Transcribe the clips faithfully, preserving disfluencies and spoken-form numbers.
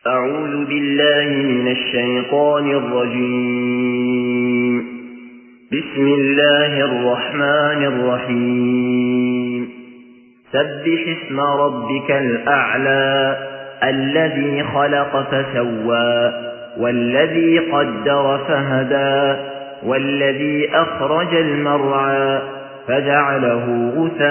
أعوذ بالله من الشيطان الرجيم. بسم الله الرحمن الرحيم. سبح اسم ربك الأعلى الذي خلق فسوى والذي قدر فهدى والذي أخرج المرعى فجعله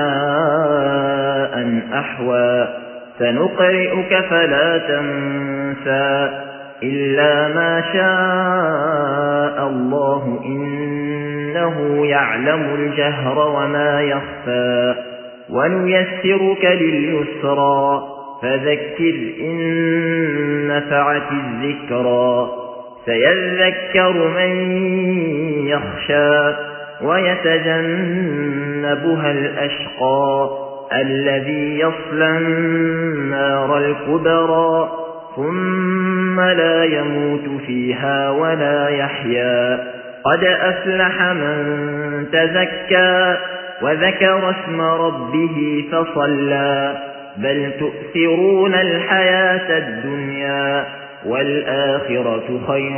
غثاء أحوى سنقرئك فلا تنسى إلا ما شاء الله إنه يعلم الجهر وما يخفى ونيسرك لليسرى فذكر إن نفعت الذكرى سيذكر من يخشى ويتجنبها الأشقى الذي يصلى النار الكبرى ثم لا يموت فيها ولا يحيا قد أفلح من تزكى وذكر اسم ربه فصلى بل تؤثرون الحياة الدنيا والآخرة خير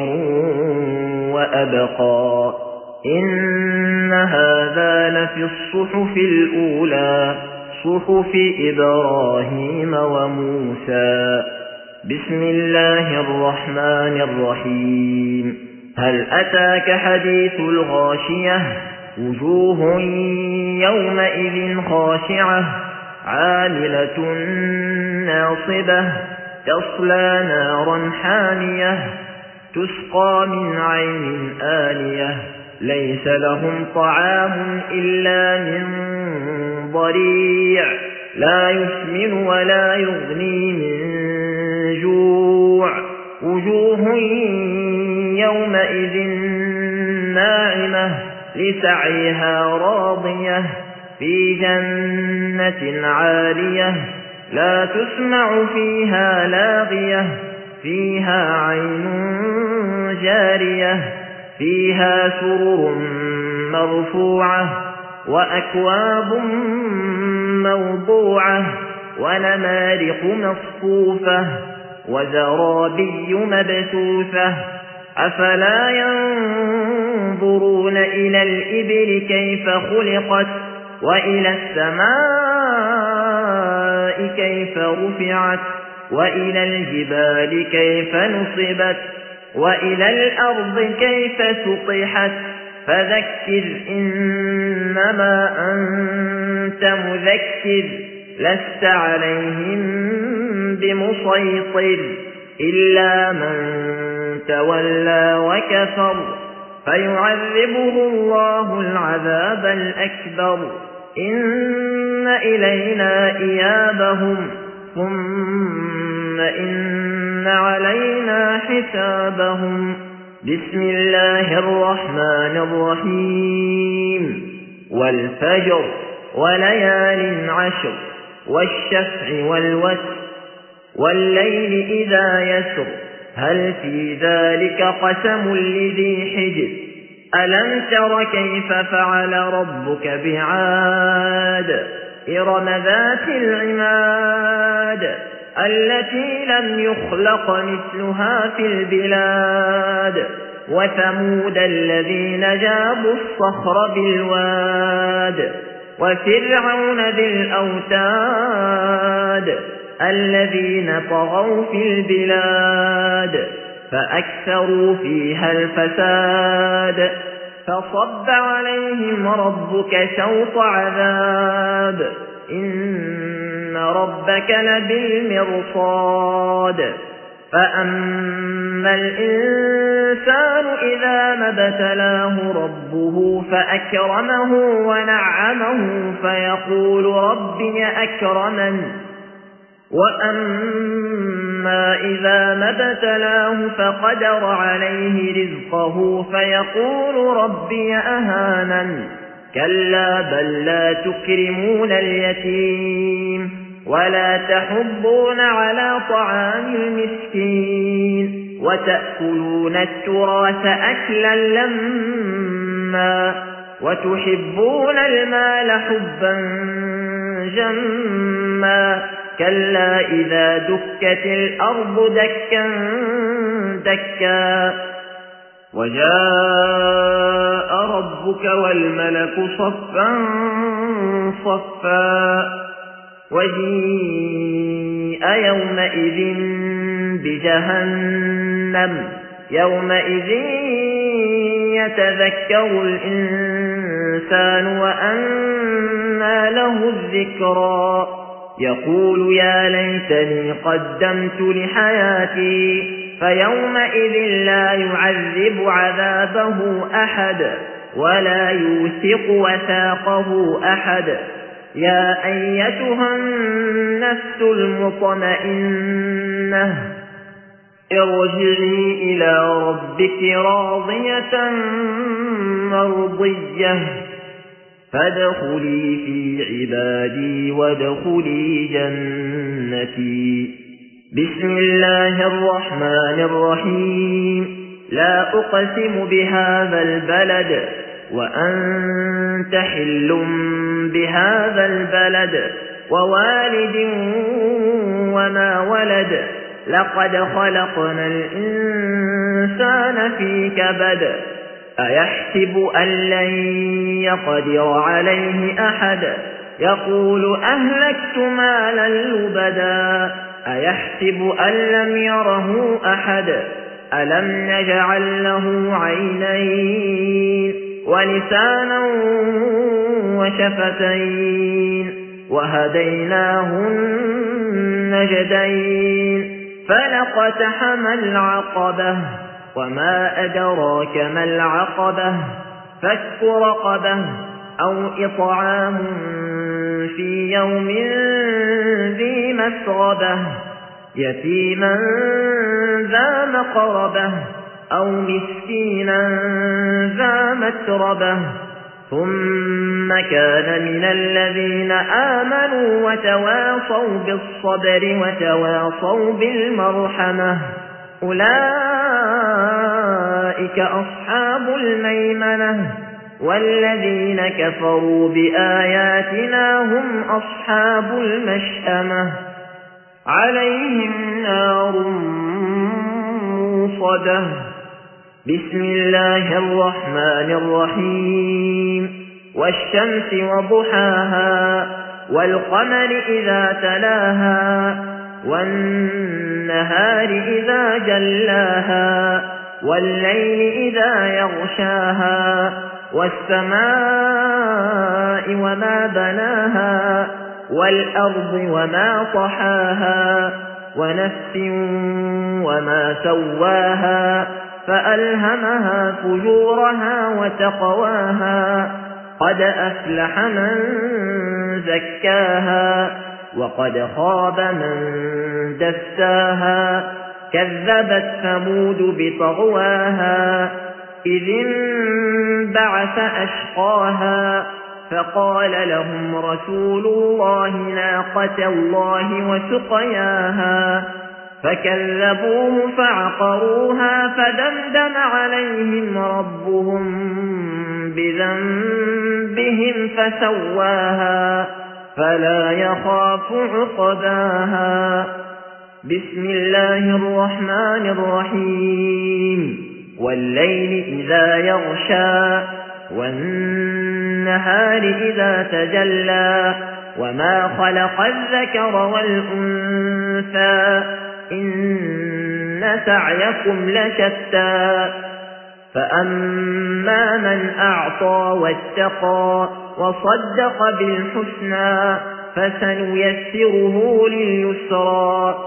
وأبقى إن هذا لفي الصحف الأولى صحف إبراهيم وموسى. بسم الله الرحمن الرحيم. هل أتاك حديث الغاشية وجوه يومئذ خاشعة عاملة ناصبة تصلى نارا حامية تسقى من عين آنية ليس لهم طعام إلا من ضريع لا يسمن ولا يغني من جوع وجوه يومئذ ناعمة لسعيها راضية في جنة عالية لا تسمع فيها لاغية فيها عين جارية فيها سرر مرفوعة وأكواب موضوعة ونمارق مصفوفة وزرابي مبثوثة أفلا ينظرون إلى الإبل كيف خلقت وإلى السماء كيف رفعت وإلى الجبال كيف نصبت وإلى الأرض كيف سطحت فذكر إنما أنت مذكر لست عليهم بمسيطر إلا من تولى وكفر فيعذبه الله العذاب الأكبر إن إلينا إيابهم ثم إن علينا حسابهم. بسم الله الرحمن الرحيم. والفجر وليال عشر والشفع والوتر والليل إذا يسر هل في ذلك قسم لذي حجر ألم تر كيف فعل ربك بعاد إرم ذات العماد التي لم يخلق مثلها في البلاد وثمود الذين جابوا الصخر بالواد وفرعون ذي الأوتاد الذين طغوا في البلاد فأكثروا فيها الفساد فصب عليهم ربك سوط عذاب إن ربك لبالمرصاد فأما الإنسان إذا ما ابتلاه ربه فأكرمه ونعمه فيقول ربي أكرمن وأما إذا ما ابتلاه فقدر عليه رزقه فيقول ربي أهانن كلا بل لا تكرمون اليتيم ولا تحضون على طعام المسكين وتأكلون التراث أكلا لما وتحبون المال حبا جما كلا إذا دكت الأرض دكا دكا وجاء ربك والملك صفا صفا وجيء يومئذ بجهنم يومئذ يتذكر الإنسان وأنى له الذكرى يقول يا ليتني قدمت لحياتي فيومئذ لا يعذب عذابه أحد ولا يوثق وثاقه أحد يا أيتها النفس المطمئنة ارجعي إلى ربك راضية مرضية فادخلي في عبادي وادخلي جنتي بسم الله الرحمن الرحيم لا أقسم بهذا البلد وأنت حل بهذا البلد ووالد وما ولد لقد خلقنا الإنسان في كبد أيحسب أن لن يقدر عليه أحد يقول أهلكت مالا لبدا أيحسب أن لم يره أحد ألم نجعل له عينين ولسانا وشفتين وهديناه النجدين فلقتحم العقبة وما أدراك ما العقبة فك رقبة أو إطعام في يوم ذي مسغبة يتيما ذا مقربة أو مسكينا ذا متربة ثم كان من الذين آمنوا وتواصوا بالصبر وتواصوا بالمرحمة أولئك أصحاب الميمنة والذين كفروا بآياتنا هم أصحاب المشأمة عليهم نار موصدة بسم الله الرحمن الرحيم والشمس وضحاها والقمر إذا تلاها والنهار إذا جلاها والليل إذا يغشاها والسماء وما بناها والأرض وما طحاها ونفس وما سواها فألهمها فجورها وتقواها قد أفلح من زكاها وقد خاب من دساها كذبت ثمود بطغواها إذ انبعث أشقاها فقال لهم رسول الله ناقة الله وسقياها فكذبوه فعقروها فدمدم عليهم ربهم بذنبهم فسواها فلا يخاف عقباها بسم الله الرحمن الرحيم والليل إذا يغشى والنهار إذا تجلى وما خلق الذكر والأنثى إن سعيكم لشتى فأما من أعطى واتقى وصدق بالحسنى فسنيسره لليسرى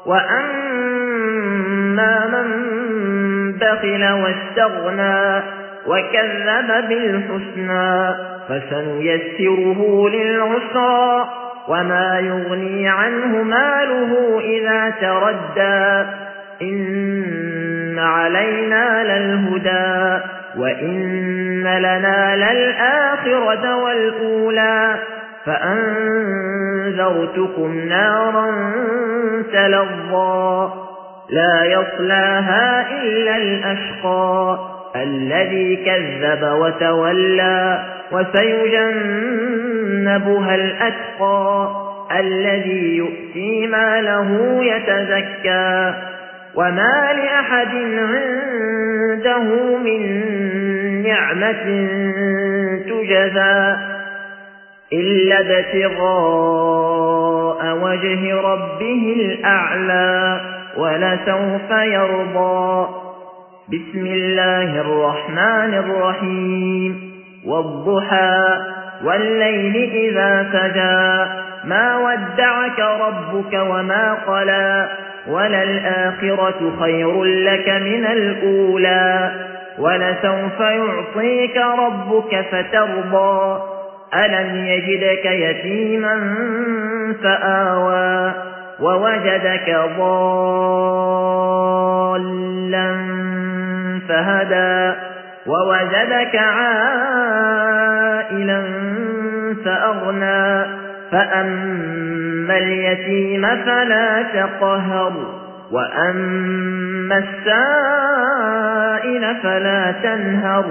وأما من بخل واستغنى وكذب بالحسنى فسنيسره للعسرى وما يغني عنه ماله إذا تردى إن علينا للهدى وإن لنا للآخرة والأولى فأنذرتكم نارا تلظى لا يصلاها إلا الأشقى الذي كذب وتولى وسيجنبها الأتقى الذي يؤتي ماله يتزكى وما لأحد عنده من نعمة تجزى إلا ابتغاء وجه ربه الأعلى ولسوف يرضى. بسم الله الرحمن الرحيم والضحى والليل إذا سجى ما ودعك ربك وما قلى وللآخرة خير لك من الأولى ولسوف يعطيك ربك فترضى ألم يجدك يتيما فآوى ووجدك ضالا فهدى ووجدك عائلا فأغنى فأما اليتيم فلا تقهر وأما السائل فلا تنهر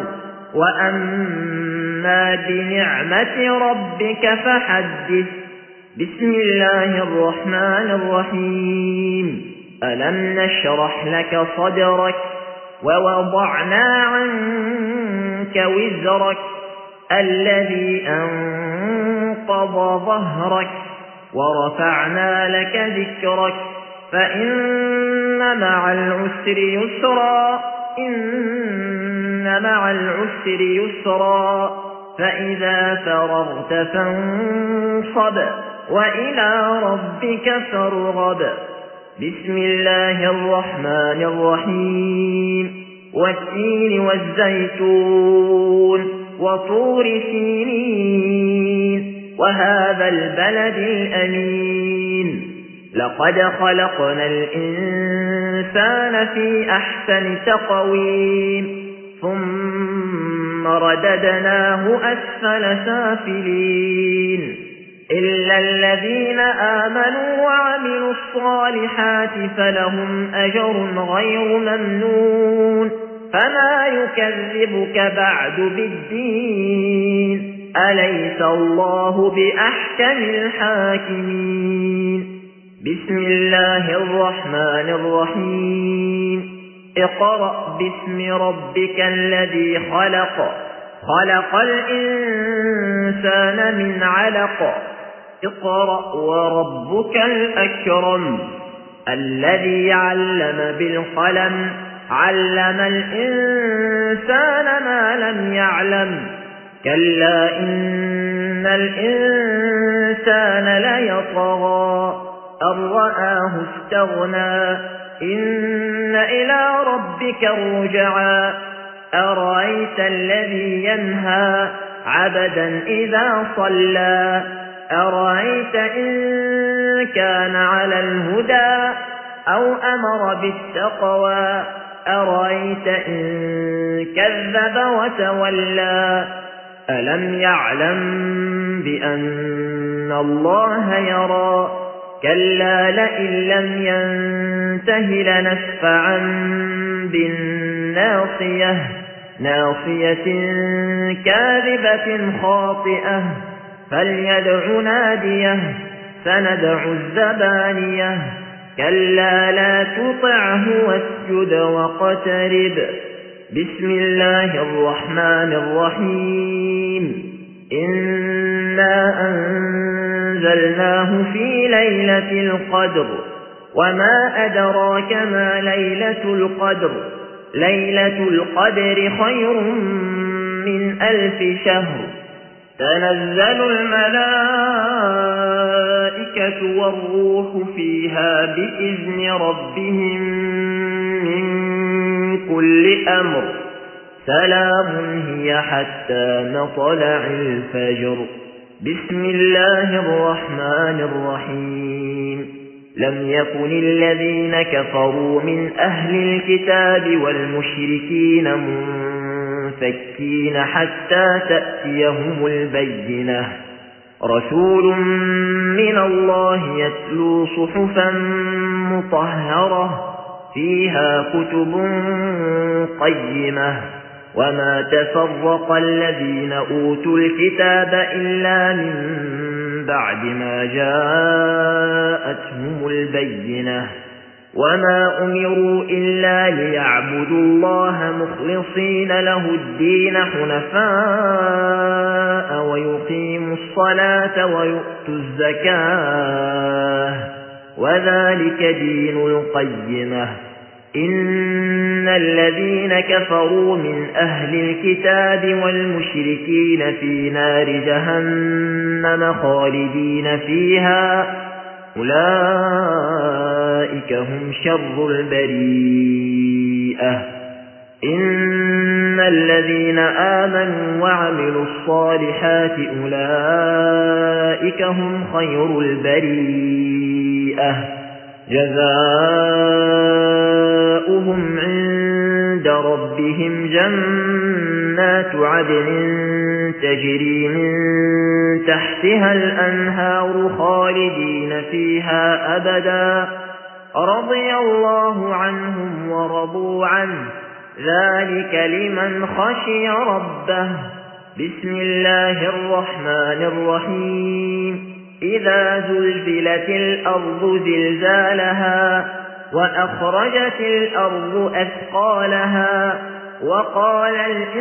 وأما بنعمة ربك فحدث. بسم الله الرحمن الرحيم ألم نشرح لك صدرك ووضعنا عنك وزرك الذي أنقض ظهرك ورفعنا لك ذكرك فإن مع العسر يسرا إن مع العسر يسرا فإذا فرغت فانصب وإلى ربك فارغب. بسم الله الرحمن الرحيم والتين والزيتون وطور سينين وهذا البلد الأمين لقد خلقنا الإنسان في أحسن تقويم ثم رددناه أسفل سافلين إلا الذين آمنوا وعملوا الصالحات فلهم أجر غير ممنون فما يكذبك بعد بالدين أليس الله بأحكم الحاكمين. بسم الله الرحمن الرحيم اقرأ باسم ربك الذي خلق خلق الإنسان من علق اقرأ وربك الأكرم الذي علم بالقلم علم الإنسان ما لم يعلم كلا إن الإنسان ليطغى أن رآه استغنى إن إلى ربك الرجعى أرأيت الذي ينهى عبدا إذا صلى أرأيت إن كان على الهدى أو أمر بالتقوى أرأيت إن كذب وتولى ألم يعلم بأن الله يرى كلا لئن لم ينته لنسفعا بالناصية ناصية كاذبة خاطئة فليدع ناديه سندع الزبانية كلا لا تطعه واسجد واقترب. بسم الله الرحمن الرحيم إنا أنزلناه في ليلة القدر وما أدراك ما ليلة القدر ليلة القدر خير من ألف شهر تنزل الملائكة والروح فيها بإذن ربهم من كل أمر سلام هي حتى مطلع الفجر. بسم الله الرحمن الرحيم لم يكن الذين كفروا من أهل الكتاب والمشركين منفكين حتى تأتيهم البينة رسول من الله يتلو صحفا مطهرة فيها كتب قيمة وما تفرق الذين أوتوا الكتاب إلا من بعد ما جاءتهم البينة وما أمروا إلا ليعبدوا الله مخلصين له الدين حنفاء ويقيموا الصلاة ويؤتوا الزكاة وذلك دين القيمة إن الذين كفروا من أهل الكتاب والمشركين في نار جهنم خالدين فيها أولئك هم شر البريئة إن الذين آمنوا وعملوا الصالحات أولئك هم خير البريئة جزاؤهم عند ربهم جنات عدن تجري من تحتها الأنهار خالدين فيها أبدا رضي الله عنهم ورضوا عنه ذلك لمن خشي ربه بسم الله الرحمن الرحيم إذا زلزلت الأرض زلزالها وأخرجت الأرض أثقالها وقال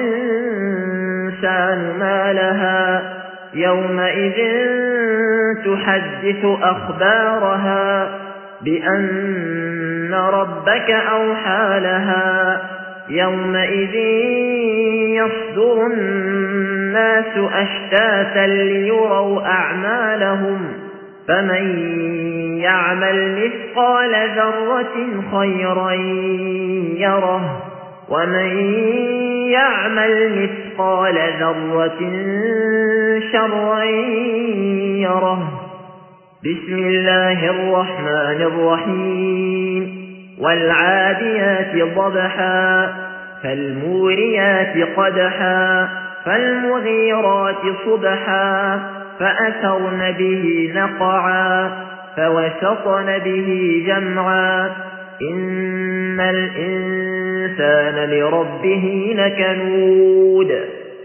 الإنسان ما لها يومئذ تحدث أخبارها بأن ربك أوحى لها يومئذ يصدر الناس أشتاتا ليروا أعمالهم فمن يعمل مثقال ذرة خيرا يره ومن يعمل مثقال ذرة شرا يره بسم الله الرحمن الرحيم والعاديات ضبحا فالموريات قدحا فالمغيرات صبحا فأثرن به نقعا فوسطن به جمعا إن الإنسان لربه لكنود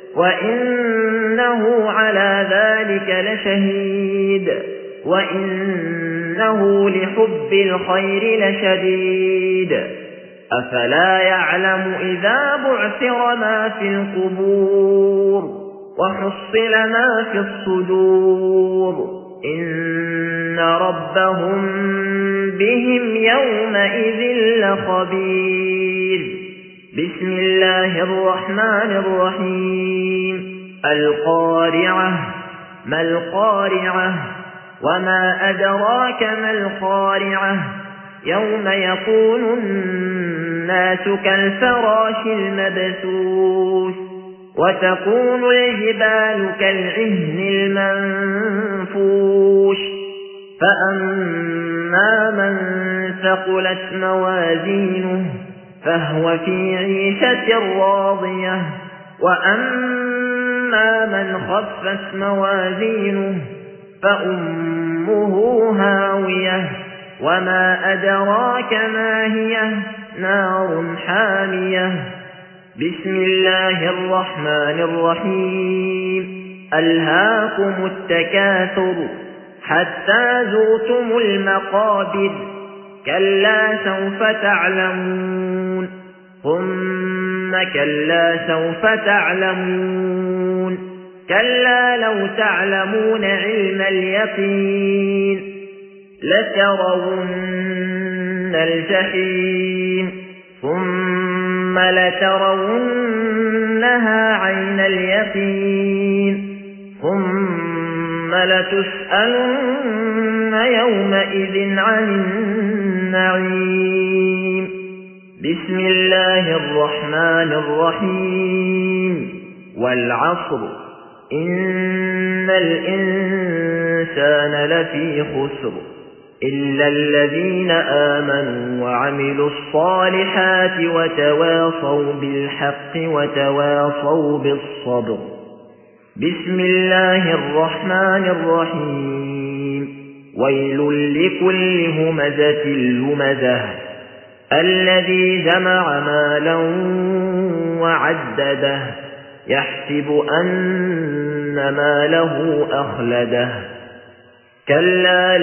وإنه على ذلك لشهيد وإنه لحب الخير لشديد أفلا يعلم إذا بعثر ما في القبور وحصل ما في الصدور إن ربهم بهم يومئذ لخبير بسم الله الرحمن الرحيم القارعة ما القارعة وما أدراك ما القارعة يوم يكون الناس كالفراش المبثوث وتكون الجبال كالعهن المنفوش فأما من ثقلت موازينه فهو في عيشة راضية وأما من خفت موازينه فأمه هاوية وما أدراك ما هي نار حامية بسم الله الرحمن الرحيم ألهاكم التكاثر حتى زرتم المقابر كلا سوف تعلمون ثم كلا سوف تعلمون كلا لو تعلمون علم اليقين لترون الجحيم ثم لترونها عين اليقين ثم لتسألن يومئذ عن النعيم بسم الله الرحمن الرحيم والعصر إن الإنسان لفي خسر إلا الذين آمنوا وعملوا الصالحات وتواصوا بالحق وتواصوا بالصبر بسم الله الرحمن الرحيم ويل لكل همزة لمزة الذي جمع مالا وعدده يحسب أن ماله أخلده كلا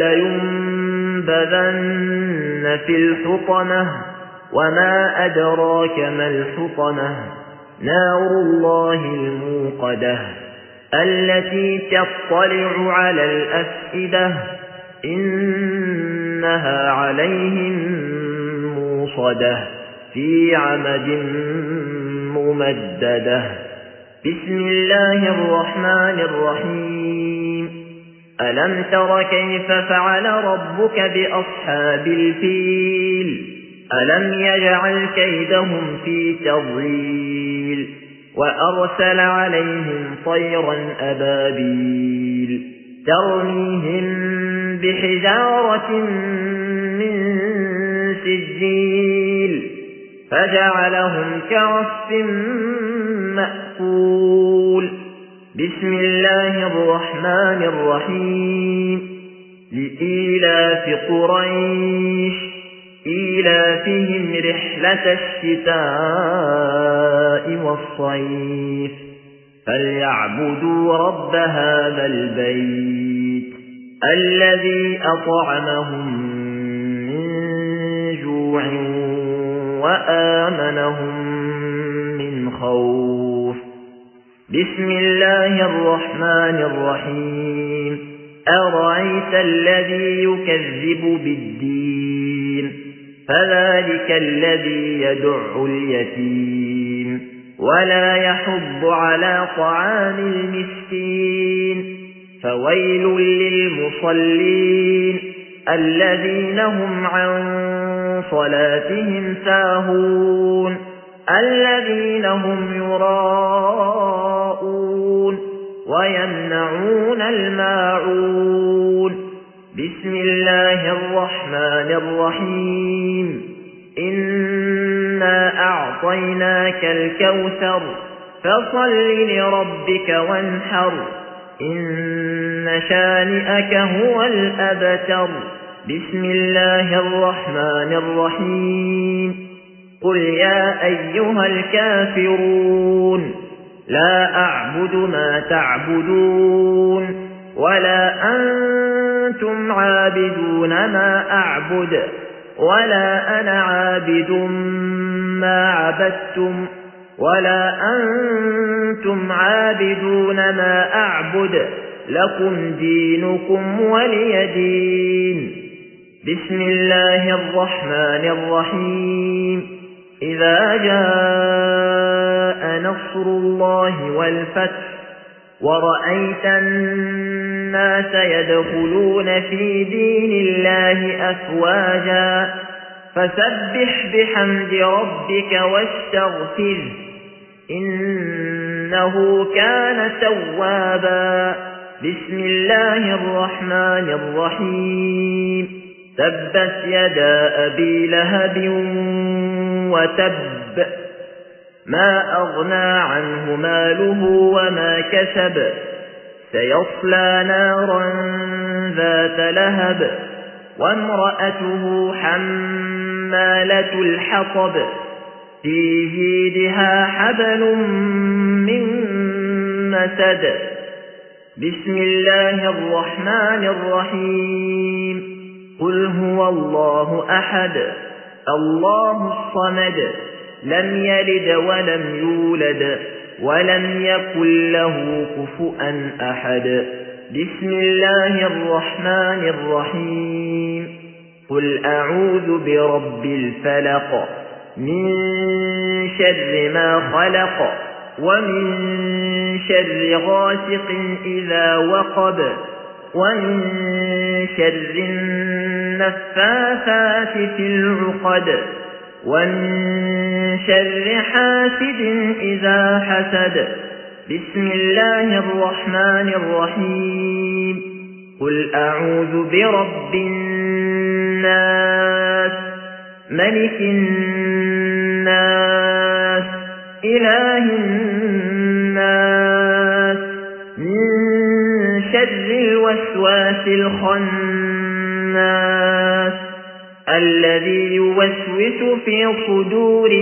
لينبذن في الحطمة وما أدراك ما الحطمة نار الله الموقدة التي تطلع على الأفئدة إنها عليهم موصدة في عمد ممددة بسم الله الرحمن الرحيم ألم تر كيف فعل ربك بأصحاب الفيل ألم يجعل كيدهم في تضليل وأرسل عليهم طيرا أبابيل ترميهم بحجارة من سجيل فجعلهم كعصف مأكول بسم الله الرحمن الرحيم لإيلاف قريش إيلافهم رحلة الشتاء والصيف فليعبدوا رب هذا البيت الذي أطعمهم من جوع وآمنهم من خوف بسم الله الرحمن الرحيم أرأيت الذي يكذب بالدين فذلك الذي يدع اليتيم ولا يحض على طعام المسكين فويل للمصلين الذين هم عن صلاتهم ساهون الذين هم يراءون ويمنعون الماعون بسم الله الرحمن الرحيم إنا أعطيناك الكوثر فصل لربك وانحر إن شانئك هو الأبتر بسم الله الرحمن الرحيم قل يا أيها الكافرون لا أعبد ما تعبدون ولا أنتم عابدون ما أعبد ولا أنا عابد ما عبدتم ولا أنتم عابدون ما أعبد لكم دينكم ولي دين بسم الله الرحمن الرحيم إذا جاء نصر الله والفتح ورأيت الناس يدخلون في دين الله أفواجا فسبح بحمد ربك واستغفره إنه كان توابا بسم الله الرحمن الرحيم تبت يدا أبي لهب وتب ما أغنى عنه ماله وما كسب سيصلى نارا ذات لهب وامرأته حمالة الحطب في جيدها حبل من مسد بسم الله الرحمن الرحيم قل هو الله أحد الله الصمد لم يلد ولم يولد ولم يكن له كفؤا أحد بسم الله الرحمن الرحيم قل أعوذ برب الفلق من شر ما خلق ومن شر غاسق إذا وقب ومن شر النفاثات في العقد ومن شر حاسد إذا حسد بسم الله الرحمن الرحيم قل أعوذ برب الناس ملك الناس إله الناس من شر الوسواس الخناس الذي يوسوس في صدور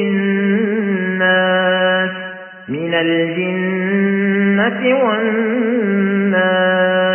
الناس من الجنة والناس